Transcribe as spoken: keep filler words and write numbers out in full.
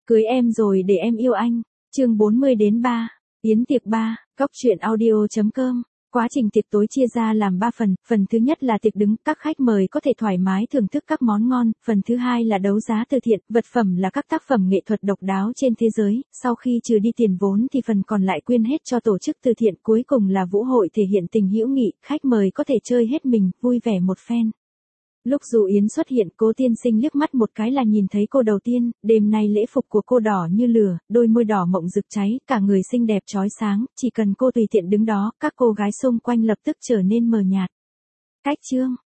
Cưới em rồi để em yêu anh. Chương bốn mươi đến ba. Yến tiệc ba, góc truyện audio chấm com. Quá trình tiệc tối chia ra làm ba phần, phần thứ nhất là tiệc đứng, các khách mời có thể thoải mái thưởng thức các món ngon, phần thứ hai là đấu giá từ thiện, vật phẩm là các tác phẩm nghệ thuật độc đáo trên thế giới, sau khi trừ đi tiền vốn thì phần còn lại quyên hết cho tổ chức từ thiện, cuối cùng là vũ hội thể hiện tình hữu nghị, khách mời có thể chơi hết mình, vui vẻ một phen. Lúc Dù Yến xuất hiện, Cố Tiên Sinh liếc mắt một cái là nhìn thấy cô đầu tiên, đêm nay lễ phục của cô đỏ như lửa, đôi môi đỏ mộng rực cháy, cả người xinh đẹp chói sáng, chỉ cần cô tùy tiện đứng đó, các cô gái xung quanh lập tức trở nên mờ nhạt. Cách chương